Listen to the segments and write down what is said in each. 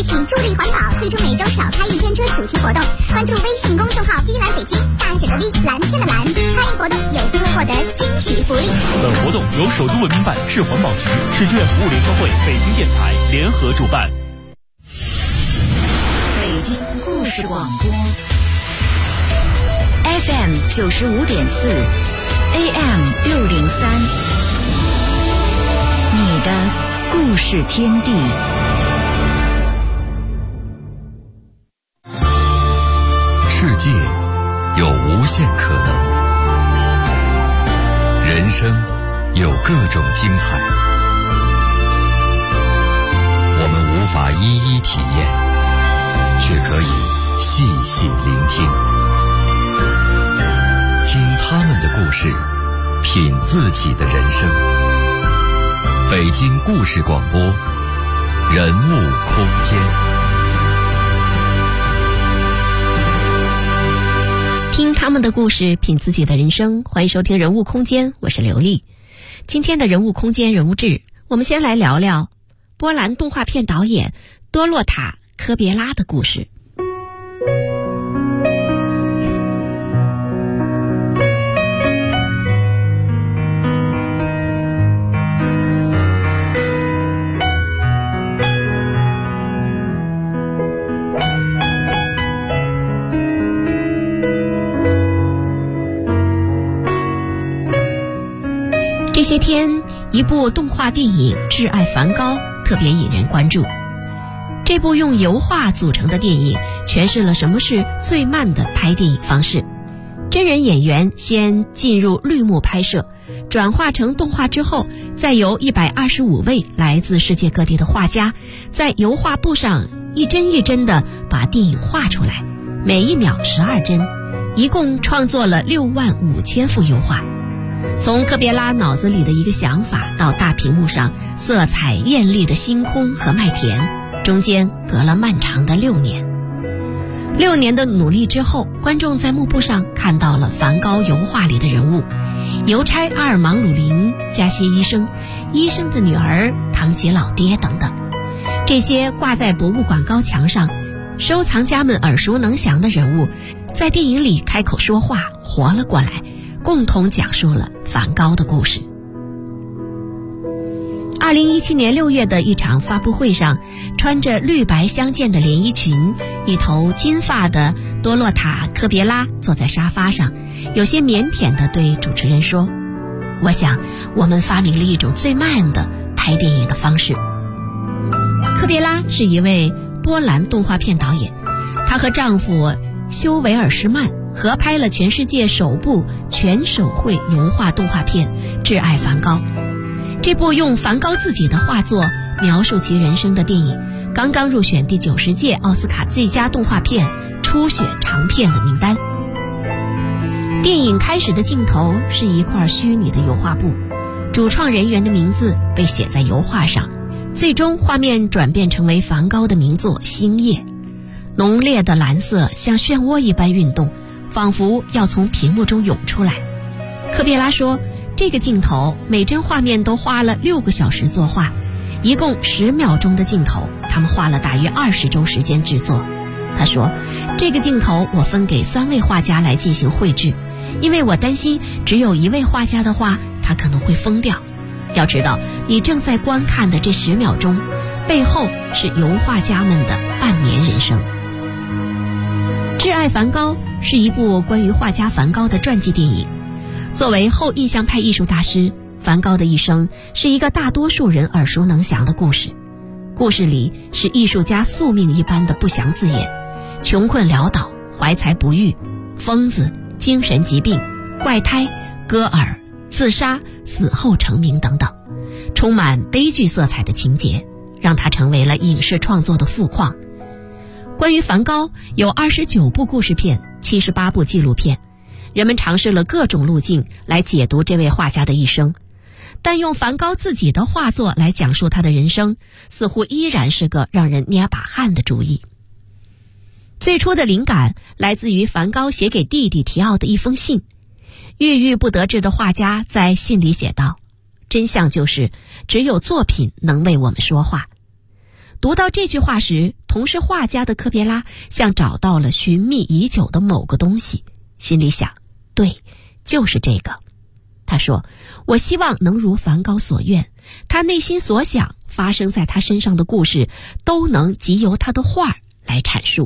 日起助力环保，推出每周少开一天车主题活动。关注微信公众号“V蓝北京”，大写的 V， 蓝天的蓝，参与活动有机会获得惊喜福利。 本活动由首都文明办、市环保局、市志愿服务联合会、北京电台联合主办。 北京故事广播 FM 95.4 AM 603，你的故事天地。 世界有无限可能，人生有各种精彩，我们无法一一体验，却可以细细聆听，听他们的故事，品自己的人生。北京故事广播，人物空间。 听他们的故事，品自己的人生。欢迎收听人物空间，我是刘丽。今天的人物空间人物志，我们先来聊聊波兰动画片导演多洛塔·科别拉的故事。这些天，一部动画电影《挚爱梵高》特别引人关注。这部用油画组成的电影诠释了什么是最慢的拍电影方式。真人演员先进入绿幕拍摄，转化成动画之后，再由125位来自世界各地的画家在油画布上一帧一帧地把电影画出来，每一秒12帧，一共创作了65000幅油画。从科别拉脑子里的一个想法到大屏幕上色彩艳丽的星空和麦田，中间隔了漫长的6年。6年的努力之后，观众在幕布上看到了梵高油画里的人物：邮差阿尔芒·鲁林、加歇医生、医生的女儿、堂吉老爹等等。这些挂在博物馆高墙上，收藏家们耳熟能详的人物，在电影里开口说话，活了过来，共同讲述了梵高的故事。2017年6月的一场发布会上，穿着绿白相间的连衣裙，一头金发的多洛塔·科别拉坐在沙发上，有些腼腆地对主持人说：“我想我们发明了一种最慢的拍电影的方式。”科别拉是一位波兰动画片导演，她和丈夫休维尔施曼合拍了全世界首部全手绘油画动画片《挚爱梵高》。这部用梵高自己的画作描述其人生的电影，刚刚入选第90届奥斯卡最佳动画片初选长片的名单。电影开始的镜头是一块虚拟的油画布，主创人员的名字被写在油画上，最终画面转变成为梵高的名作《星夜》。浓烈的蓝色像漩涡一般运动，仿佛要从屏幕中涌出来。科别拉说，这个镜头每帧画面都花了6个小时作画，一共10秒钟的镜头，他们花了大约20周时间制作。他说，这个镜头我分给3位画家来进行绘制，因为我担心只有1位画家的话，他可能会疯掉。要知道，你正在观看的这10秒钟，背后是油画家们的半年人生。《挚爱梵高》是一部关于画家梵高的传记电影。作为后印象派艺术大师，梵高的一生是一个大多数人耳熟能详的故事。故事里是艺术家宿命一般的不祥字眼：穷困潦倒、怀才不遇、疯子、精神疾病、怪胎、割耳、自杀、死后成名等等，充满悲剧色彩的情节，让他成为了影视创作的富矿。关于梵高，有29部故事片、78部纪录片，人们尝试了各种路径来解读这位画家的一生，但用梵高自己的画作来讲述他的人生，似乎依然是个让人捏把汗的主意。最初的灵感来自于梵高写给弟弟提奥的一封信。郁郁不得志的画家在信里写道：真相就是，只有作品能为我们说话。 读到这句话时，同是画家的科别拉像找到了寻觅已久的某个东西，心里想，对，就是这个。他说，我希望能如梵高所愿，他内心所想发生在他身上的故事都能藉由他的画来阐述。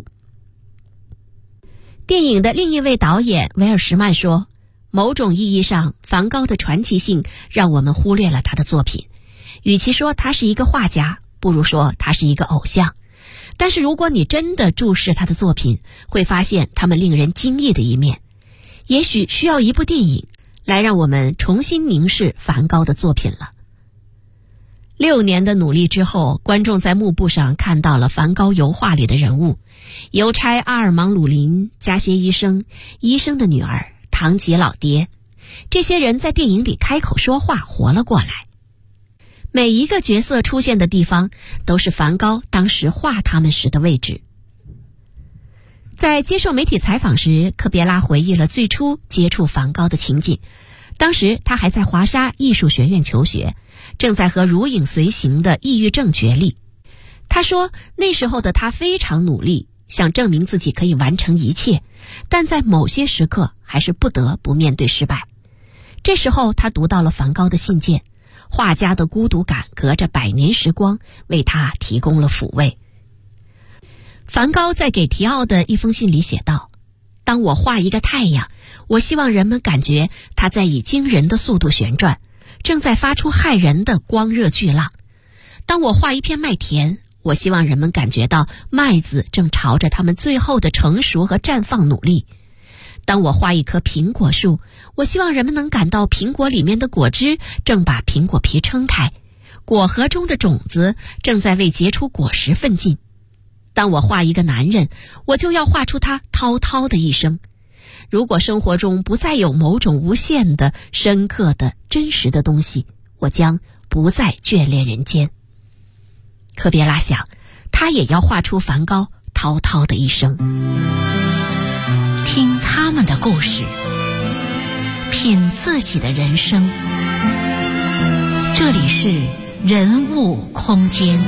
电影的另一位导演维尔什曼说，某种意义上，梵高的传奇性让我们忽略了他的作品，与其说他是一个画家，不如说他是一个偶像。但是如果你真的注视他的作品，会发现他们令人惊异的一面。也许需要一部电影来让我们重新凝视梵高的作品了。6年的努力之后，观众在幕布上看到了梵高油画里的人物：邮差阿尔芒·鲁林、加歇医生、医生的女儿、唐吉老爹。这些人在电影里开口说话，活了过来。每一个角色出现的地方，都是梵高当时画他们时的位置。在接受媒体采访时，科别拉回忆了最初接触梵高的情景。当时他还在华沙艺术学院求学，正在和如影随形的抑郁症角力。他说，那时候的他非常努力，想证明自己可以完成一切，但在某些时刻还是不得不面对失败。这时候他读到了梵高的信件，画家的孤独感隔着100年时光为他提供了抚慰。梵高在给提奥的一封信里写道，当我画一个太阳，我希望人们感觉它在以惊人的速度旋转，正在发出骇人的光热巨浪。当我画一片麦田，我希望人们感觉到麦子正朝着它们最后的成熟和绽放努力。当我画一棵苹果树，我希望人们能感到苹果里面的果汁正把苹果皮撑开，果核中的种子正在为结出果实奋进。当我画一个男人，我就要画出他滔滔的一生。如果生活中不再有某种无限的、深刻的、真实的东西，我将不再眷恋人间。科别拉想，他也要画出梵高滔滔的一生。 听他们的故事，品自己的人生。这里是人物空间。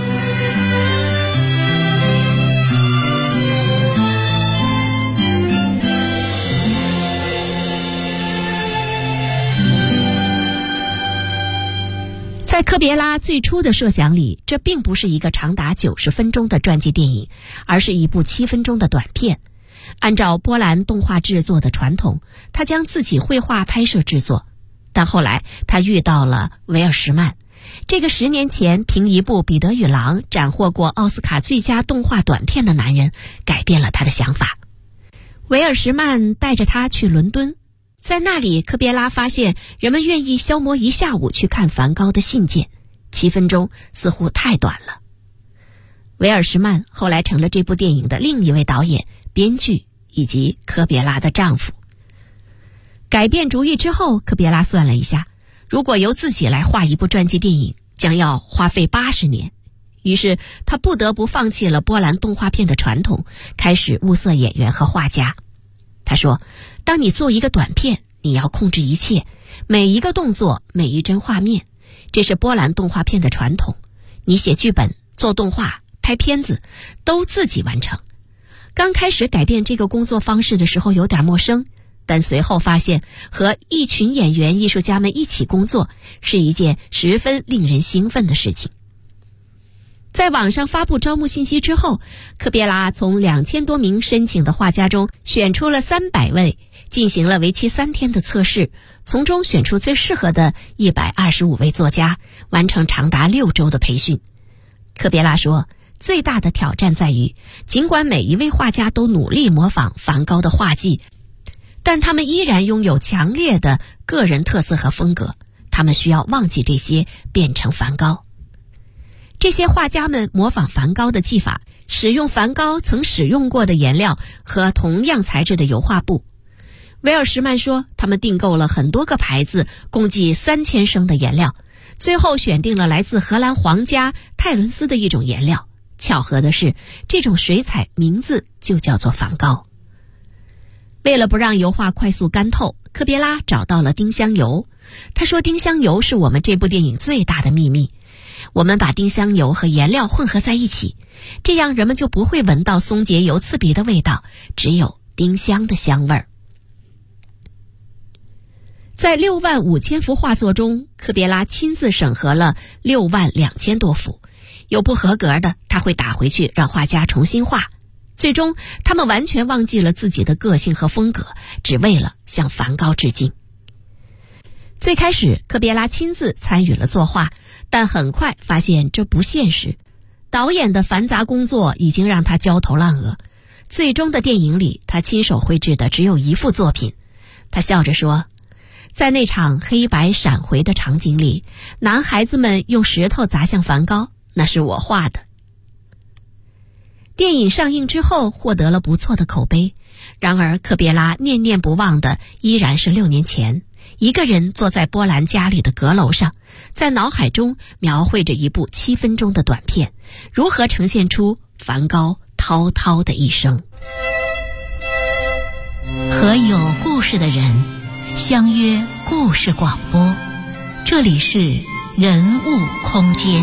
在科别拉最初的设想里，这并不是一个长达90分钟的传记电影，而是一部7分钟的短片。按照波兰动画制作的传统，他将自己绘画拍摄制作。但后来他遇到了维尔什曼，这个10年前凭一部《彼得与狼》斩获过奥斯卡最佳动画短片的男人，改变了他的想法。维尔什曼带着他去伦敦，在那里，科别拉发现人们愿意消磨一下午去看梵高的信件，7分钟似乎太短了。维尔什曼后来成了这部电影的另一位导演、编剧以及科别拉的丈夫。改变主意之后，科别拉算了一下，如果由自己来画一部传记电影，将要花费80年。于是他不得不放弃了波兰动画片的传统，开始物色演员和画家。他说，当你做一个短片，你要控制一切，每一个动作，每一帧画面，这是波兰动画片的传统。你写剧本、做动画、拍片子，都自己完成。刚开始改变这个工作方式的时候有点陌生，但随后发现和一群演员、艺术家们一起工作是一件十分令人兴奋的事情。在网上发布招募信息之后，科别拉从2000多名申请的画家中选出了300位，进行了为期3天的测试，从中选出最适合的125位作家，完成长达6周的培训。科别拉说，最大的挑战在于，尽管每一位画家都努力模仿梵高的画技，但他们依然拥有强烈的个人特色和风格，他们需要忘记这些，变成梵高。这些画家们模仿梵高的技法，使用梵高曾使用过的颜料和同样材质的油画布。维尔什曼说，他们订购了很多个牌子，共计3000升的颜料，最后选定了来自荷兰皇家泰伦斯的一种颜料。巧合的是，这种水彩名字就叫做梵高。为了不让油画快速干透，科别拉找到了丁香油。他说，丁香油是我们这部电影最大的秘密。 我们把丁香油和颜料混合在一起，这样人们就不会闻到松节油刺鼻的味道，只有丁香的香味儿。在65000幅画作中，科别拉亲自审核了62000多幅，有不合格的他会打回去让画家重新画。最终他们完全忘记了自己的个性和风格，只为了向梵高致敬。最开始科别拉亲自参与了作画，但很快发现这不现实，导演的繁杂工作已经让他焦头烂额。最终的电影里，他亲手绘制的只有一幅作品。他笑着说，在那场黑白闪回的场景里，男孩子们用石头砸向梵高，那是我画的。电影上映之后获得了不错的口碑，然而科别拉念念不忘的依然是6年前，一个人坐在波兰家里的阁楼上，在脑海中描绘着一部7分钟的短片，如何呈现出梵高滔滔的一生。 和有故事的人相约故事广播，这里是人物空间。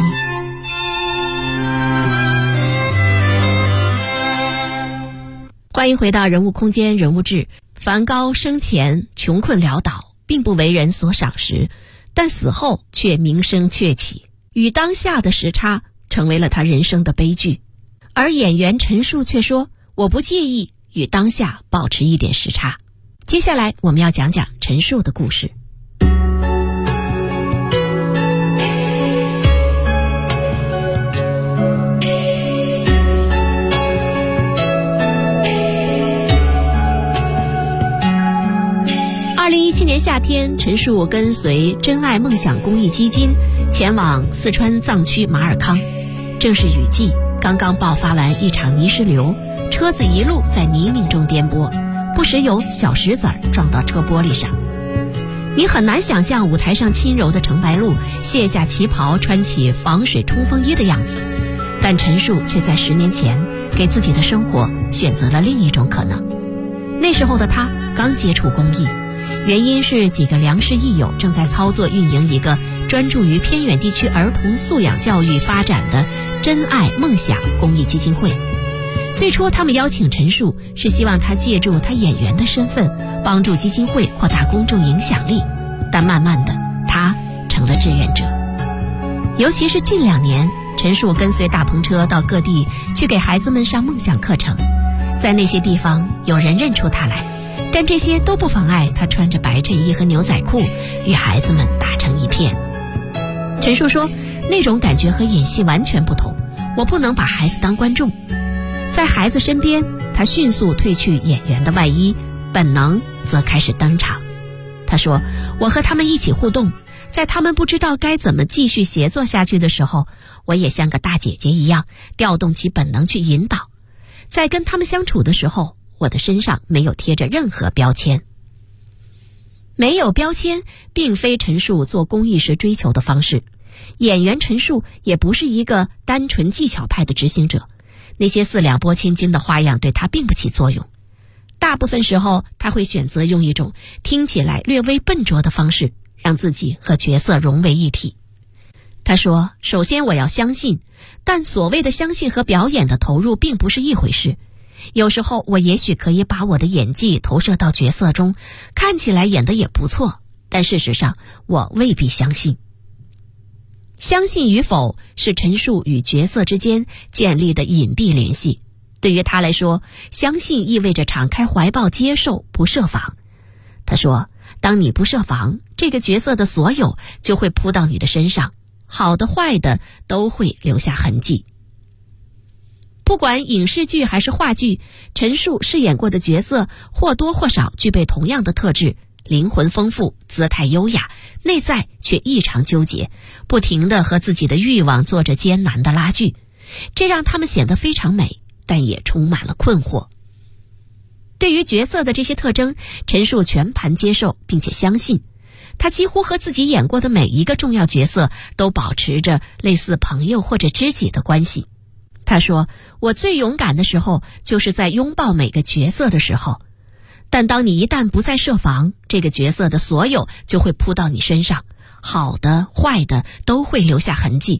欢迎回到人物空间人物志。梵高生前穷困潦倒，并不为人所赏识，但死后却名声鹊起，与当下的时差成为了他人生的悲剧。而演员陈数却说，我不介意与当下保持一点时差。接下来我们要讲讲陈数的故事。2017年夏天，陈数跟随真爱梦想公益基金前往四川藏区马尔康，正是雨季，刚刚爆发完一场泥石流，车子一路在泥泞中颠簸，不时有小石子儿撞到车玻璃上。你很难想象舞台上轻柔的程白露卸下旗袍，穿起防水冲锋衣的样子，但陈数却在10年前给自己的生活选择了另一种可能。那时候的他刚接触公益，原因是几个良师益友正在操作运营一个专注于偏远地区儿童素养教育发展的真爱梦想公益基金会。最初他们邀请陈数是希望他借助他演员的身份帮助基金会扩大公众影响力，但慢慢的他成了志愿者。尤其是近2年，陈数跟随大篷车到各地去给孩子们上梦想课程，在那些地方有人认出他来，但这些都不妨碍他穿着白衬衣和牛仔裤与孩子们打成一片。陈数说，那种感觉和演戏完全不同，我不能把孩子当观众。在孩子身边，他迅速褪去演员的外衣，本能则开始登场。他说，我和他们一起互动，在他们不知道该怎么继续协作下去的时候，我也像个大姐姐一样调动起本能去引导。在跟他们相处的时候，我的身上没有贴着任何标签。没有标签并非陈数做公益时追求的方式，演员陈数也不是一个单纯技巧派的执行者，那些4两拨千斤的花样对他并不起作用。大部分时候他会选择用一种听起来略微笨拙的方式，让自己和角色融为一体。他说，首先我要相信，但所谓的相信和表演的投入并不是一回事。有时候我也许可以把我的演技投射到角色中，看起来演得也不错，但事实上我未必相信。相信与否是陈数与角色之间建立的隐蔽联系。对于他来说，相信意味着敞开怀抱接受，不设防。他说，当你不设防，这个角色的所有就会扑到你的身上，好的坏的都会留下痕迹。不管影视剧还是话剧，陈数饰演过的角色或多或少具备同样的特质，灵魂丰富，姿态优雅，内在却异常纠结，不停地和自己的欲望做着艰难的拉锯，这让他们显得非常美，但也充满了困惑。对于角色的这些特征，陈数全盘接受并且相信，他几乎和自己演过的每一个重要角色都保持着类似朋友或者知己的关系。他说，我最勇敢的时候就是在拥抱每个角色的时候，但当你一旦不再设防，这个角色的所有就会扑到你身上，好的坏的都会留下痕迹。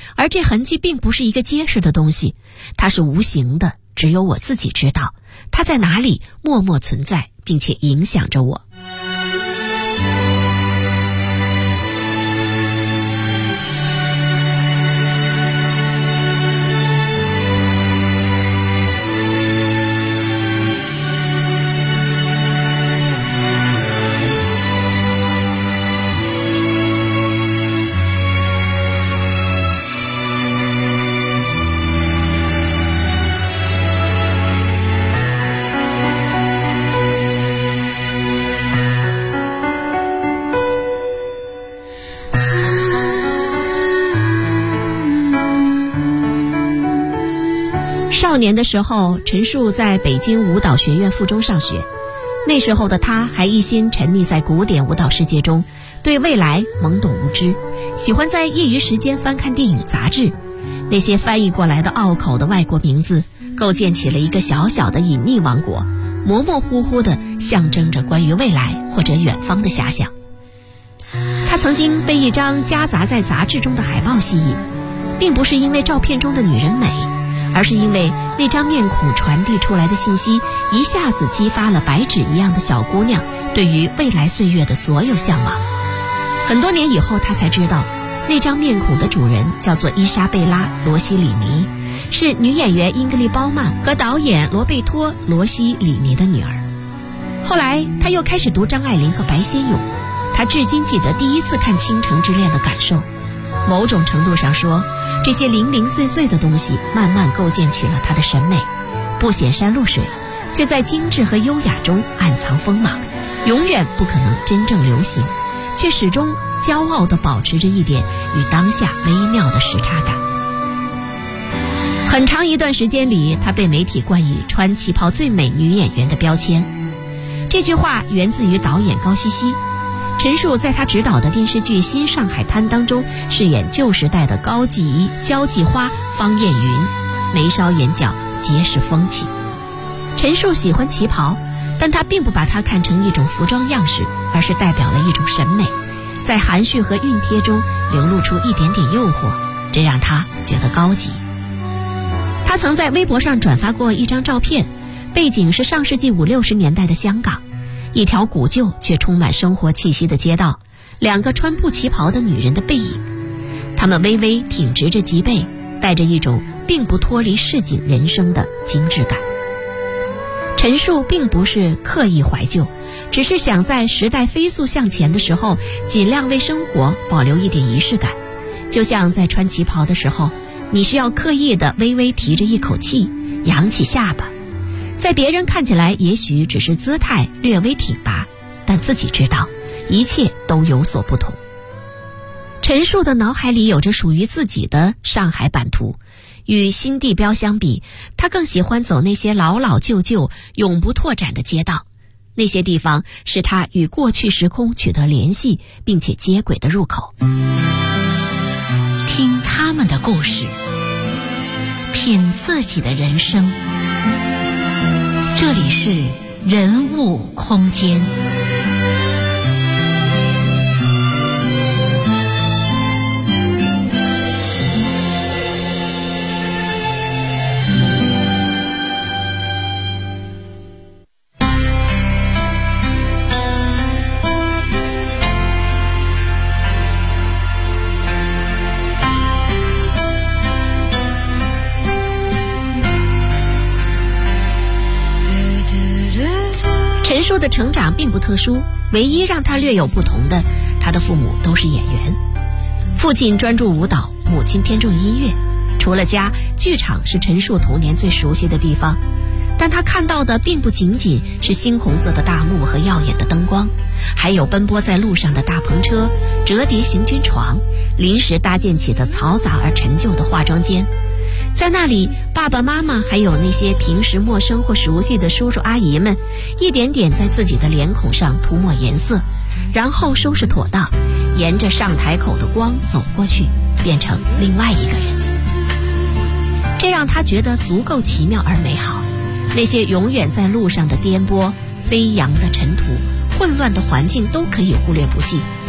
而这痕迹并不是一个结实的东西，它是无形的，只有我自己知道，它在哪里默默存在，并且影响着我。少年的时候，陈树在北京舞蹈学院附中上学。那时候的他还一心沉溺在古典舞蹈世界中，对未来懵懂无知，喜欢在业余时间翻看电影杂志。那些翻译过来的拗口的外国名字，构建起了一个小小的隐匿王国，模模糊糊地象征着关于未来或者远方的遐想。他曾经被一张夹杂在杂志中的海报吸引，并不是因为照片中的女人美，而是因为那张面孔传递出来的信息一下子激发了白纸一样的小姑娘对于未来岁月的所有向往。很多年以后，他才知道那张面孔的主人叫做伊莎贝拉·罗西里尼，是女演员英格丽·褒曼和导演罗贝托·罗西里尼的女儿。后来他又开始读张爱玲和白先勇，他至今记得第一次看《倾城之恋》的感受。某种程度上说，这些零零碎碎的东西慢慢构建起了他的审美，不显山露水，却在精致和优雅中暗藏锋芒，永远不可能真正流行，却始终骄傲地保持着一点与当下微妙的时差感。很长一段时间里，她被媒体冠以穿旗袍最美女演员的标签。这句话源自于导演高希希。陈树在他执导的电视剧《新上海滩》当中饰演旧时代的高级姨交际花方艳云，眉梢眼角皆是风情。陈树喜欢旗袍，但他并不把它看成一种服装样式，而是代表了一种审美，在含蓄和熨贴中流露出一点点诱惑，这让他觉得高级。他曾在微博上转发过一张照片，背景是上世纪50、60年代的香港，一条古旧却充满生活气息的街道，两个穿布旗袍的女人的背影，她们微微挺直着脊背，带着一种并不脱离市井人生的精致感。陈树并不是刻意怀旧，只是想在时代飞速向前的时候，尽量为生活保留一点仪式感。就像在穿旗袍的时候，你需要刻意地微微提着一口气，扬起下巴，在别人看起来也许只是姿态略微挺拔，但自己知道一切都有所不同。陈树的脑海里有着属于自己的上海版图，与新地标相比，他更喜欢走那些老老旧旧永不拓展的街道，那些地方是他与过去时空取得联系并且接轨的入口。 听他们的故事，品自己的人生。这里是人物空间。 陈树的成长并不特殊，唯一让他略有不同的，他的父母都是演员。父亲专注舞蹈，母亲偏重音乐。除了家，剧场是陈树童年最熟悉的地方。但他看到的并不仅仅是猩红色的大幕和耀眼的灯光，还有奔波在路上的大篷车、折叠行军床、临时搭建起的嘈杂而陈旧的化妆间。在那里，爸爸妈妈还有那些平时陌生或熟悉的叔叔阿姨们，一点点在自己的脸孔上涂抹颜色，然后收拾妥当，沿着上台口的光走过去，变成另外一个人。这让他觉得足够奇妙而美好。那些永远在路上的颠簸、飞扬的尘土、混乱的环境都可以忽略不计。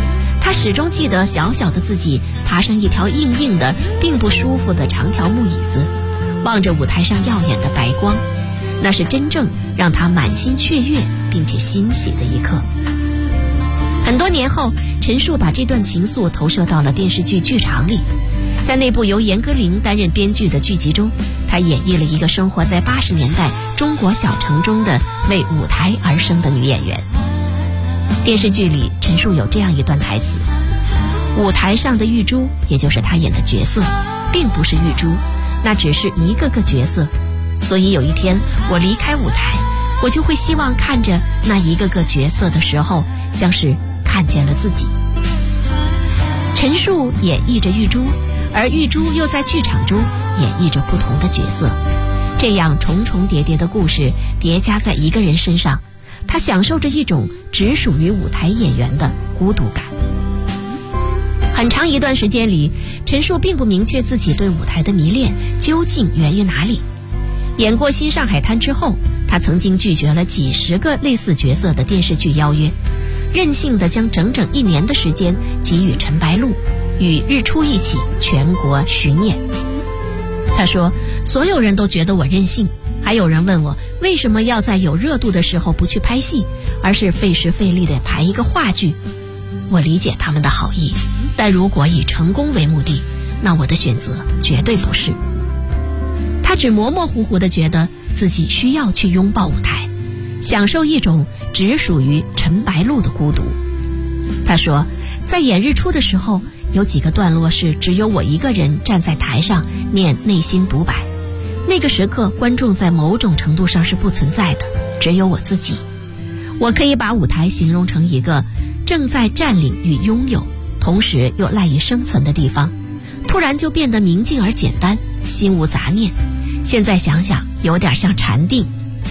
他始终记得小小的自己爬上一条硬硬的并不舒服的长条木椅子，望着舞台上耀眼的白光，那是真正让他满心雀跃并且欣喜的一刻。很多年后，陈数把这段情愫投射到了电视剧剧场里。在那部由严歌苓担任编剧的剧集中，他演绎了一个生活在80年代中国小城中的为舞台而生的女演员。电视剧里，陈数有这样一段台词：舞台上的玉珠，也就是他演的角色，并不是玉珠，那只是一个个角色。所以有一天我离开舞台，我就会希望看着那一个个角色的时候，像是看见了自己。陈数演绎着玉珠，而玉珠又在剧场中演绎着不同的角色，这样重重叠叠的故事叠加在一个人身上，他享受着一种只属于舞台演员的孤独感。很长一段时间里，陈数并不明确自己对舞台的迷恋究竟源于哪里。演过《新上海滩》之后，他曾经拒绝了几十个类似角色的电视剧邀约，任性地将整整1年的时间给予陈白露，与日出一起全国巡演。他说，所有人都觉得我任性，还有人问我为什么要在有热度的时候不去拍戏，而是费时费力地排一个话剧。我理解他们的好意，但如果以成功为目的，那我的选择绝对不是。他只模模糊糊地觉得自己需要去拥抱舞台，享受一种只属于陈白露的孤独。他说，在演日出的时候，有几个段落是只有我一个人站在台上念内心独白，那个时刻观众在某种程度上是不存在的，只有我自己。我可以把舞台形容成一个正在占领与拥有，同时又赖以生存的地方，突然就变得明净而简单，心无杂念。现在想想，有点像禅定。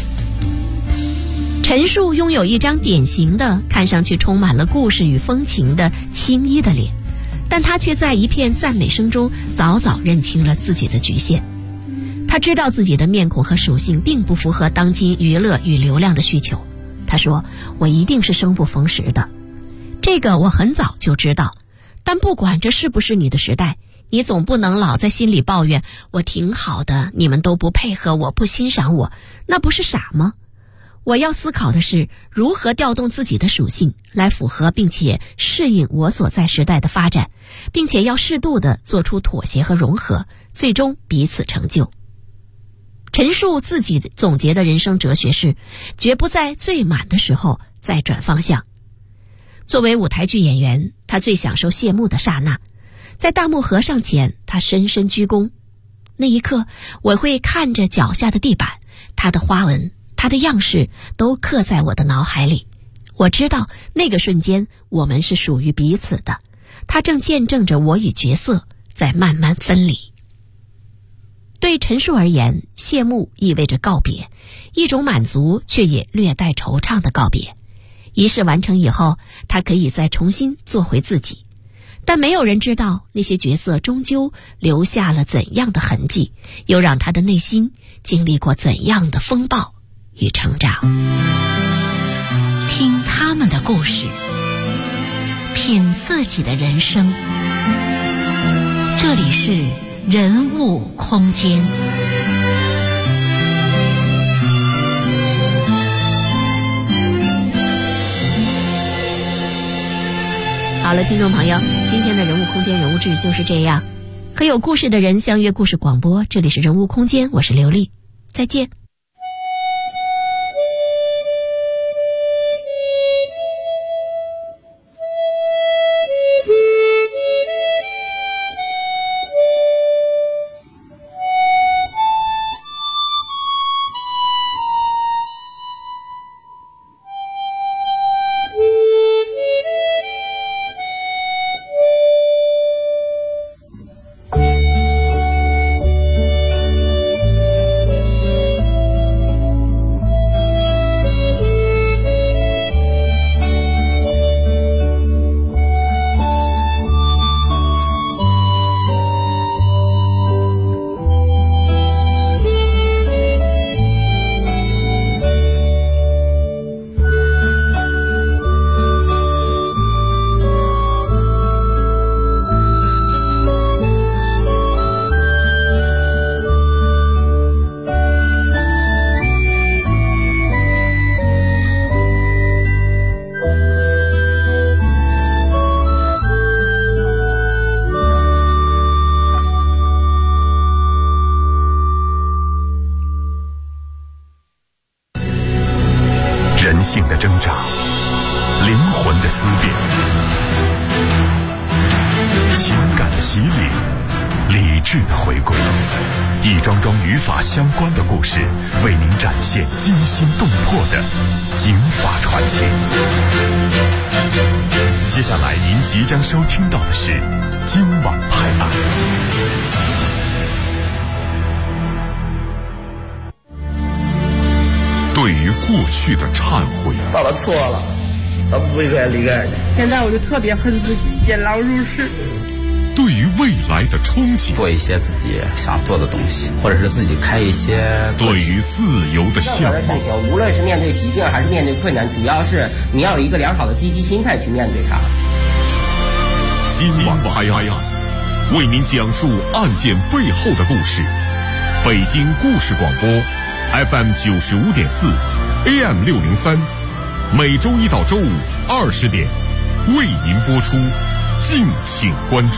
陈数拥有一张典型的看上去充满了故事与风情的青衣的脸，但他却在一片赞美声中早早认清了自己的局限。他知道自己的面孔和属性并不符合当今娱乐与流量的需求。他说，我一定是生不逢时的，这个我很早就知道，但不管这是不是你的时代，你总不能老在心里抱怨我挺好的，你们都不配合我，不欣赏我，那不是傻吗？我要思考的是如何调动自己的属性来符合并且适应我所在时代的发展，并且要适度地做出妥协和融合，最终彼此成就。陈数自己总结的人生哲学是，绝不在最满的时候再转方向。作为舞台剧演员，他最享受谢幕的刹那，在大幕合上前，他深深鞠躬。那一刻，我会看着脚下的地板，它的花纹，它的样式都刻在我的脑海里。我知道那个瞬间我们是属于彼此的，它正见证着我与角色在慢慢分离。对陈数而言，谢幕意味着告别，一种满足却也略带惆怅的告别。仪式完成以后，他可以再重新做回自己，但没有人知道那些角色终究留下了怎样的痕迹，又让他的内心经历过怎样的风暴与成长。 听他们的故事，品自己的人生。这里是人物空间。 好了，听众朋友，今天的人物空间人物志就是这样，和有故事的人相约故事广播，这里是人物空间，我是刘丽，再见。 性的挣扎，灵魂的思辨，情感的洗礼，理智的回归，一桩桩语法相关的故事，为您展现惊心动魄的警法传奇。接下来您即将收听到的是今晚拍案。 对于过去的忏悔， 爸爸错了，他不应该离开你。 现在我就特别恨自己，引狼入室。 对于未来的憧憬， 做一些自己想做的东西，或者是自己开一些。 对于自由的向往， 事情无论是面对疾病还是面对困难，主要是你要有一个良好的积极心态去面对它。 今晚拍案，为您讲述案件背后的故事。北京故事广播 FM 95.4 AM 603，每周一到周五20点为您播出，敬请关注。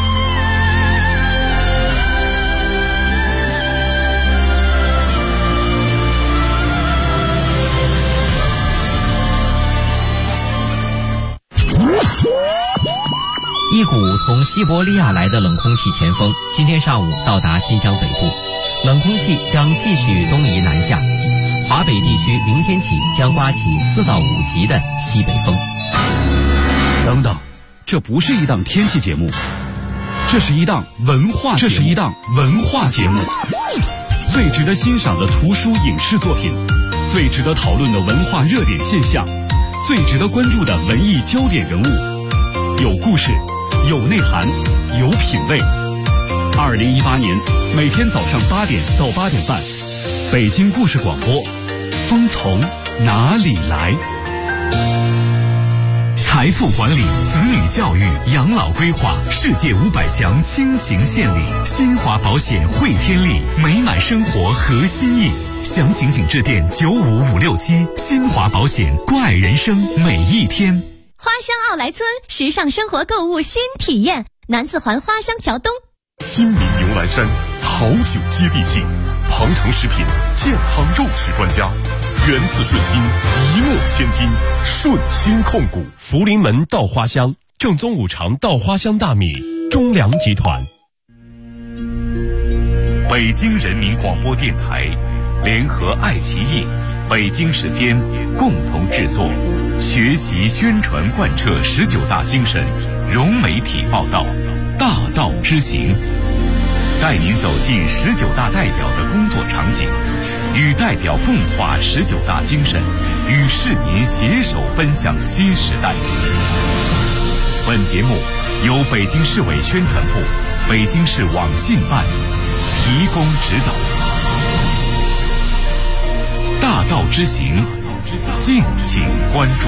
一股从西伯利亚来的冷空气前锋今天上午到达新疆北部，冷空气将继续东移南下，华北地区明天起将刮起4到5级的西北风。 等等，这不是一档天气节目，这是一档文化节目。最值得欣赏的图书影视作品，最值得讨论的文化热点现象，最值得关注的文艺焦点人物，有故事，有内涵，有品味。2018年每天早上8点到8点半，北京故事广播，风从哪里来？ 财富管理、子女教育、养老规划，世界500强倾情献礼，新华保险汇天利，美满生活核心意。详情请致电95567，新华保险，关爱人生每一天。 花乡奥莱村时尚生活购物新体验，南四环花乡桥东。 新民牛栏山，好酒接地气，庞城食品健康肉食专家，源自顺心，一诺千金，顺心控股。 福临门稻花香，正宗五常稻花香大米，中粮集团。 北京人民广播电台联合爱奇艺、北京时间共同制作，学习宣传贯彻19大精神，融媒体报道，大道之行，带您走进19大代表的工作场景，与代表共话19大精神，与市民携手奔向新时代。本节目由北京市委宣传部、北京市网信办提供指导。大道之行，敬请关注。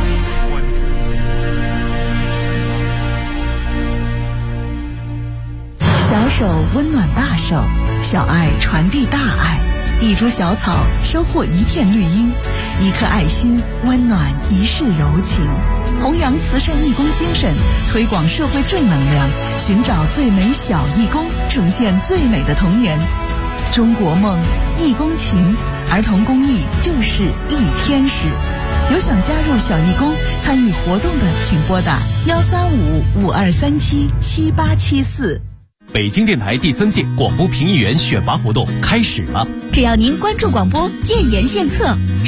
小手温暖大手，小爱传递大爱，一株小草收获一片绿荫，一颗爱心温暖一世柔情。弘扬慈善义工精神，推广社会正能量，寻找最美小义工，呈现最美的童年。中国梦，义工情，儿童公益就是一天使。有想加入小义工参与活动的，请拨打135-5237-7874。 北京电台第3届广播评议员选拔活动开始了， 只要您关注广播，建言献策。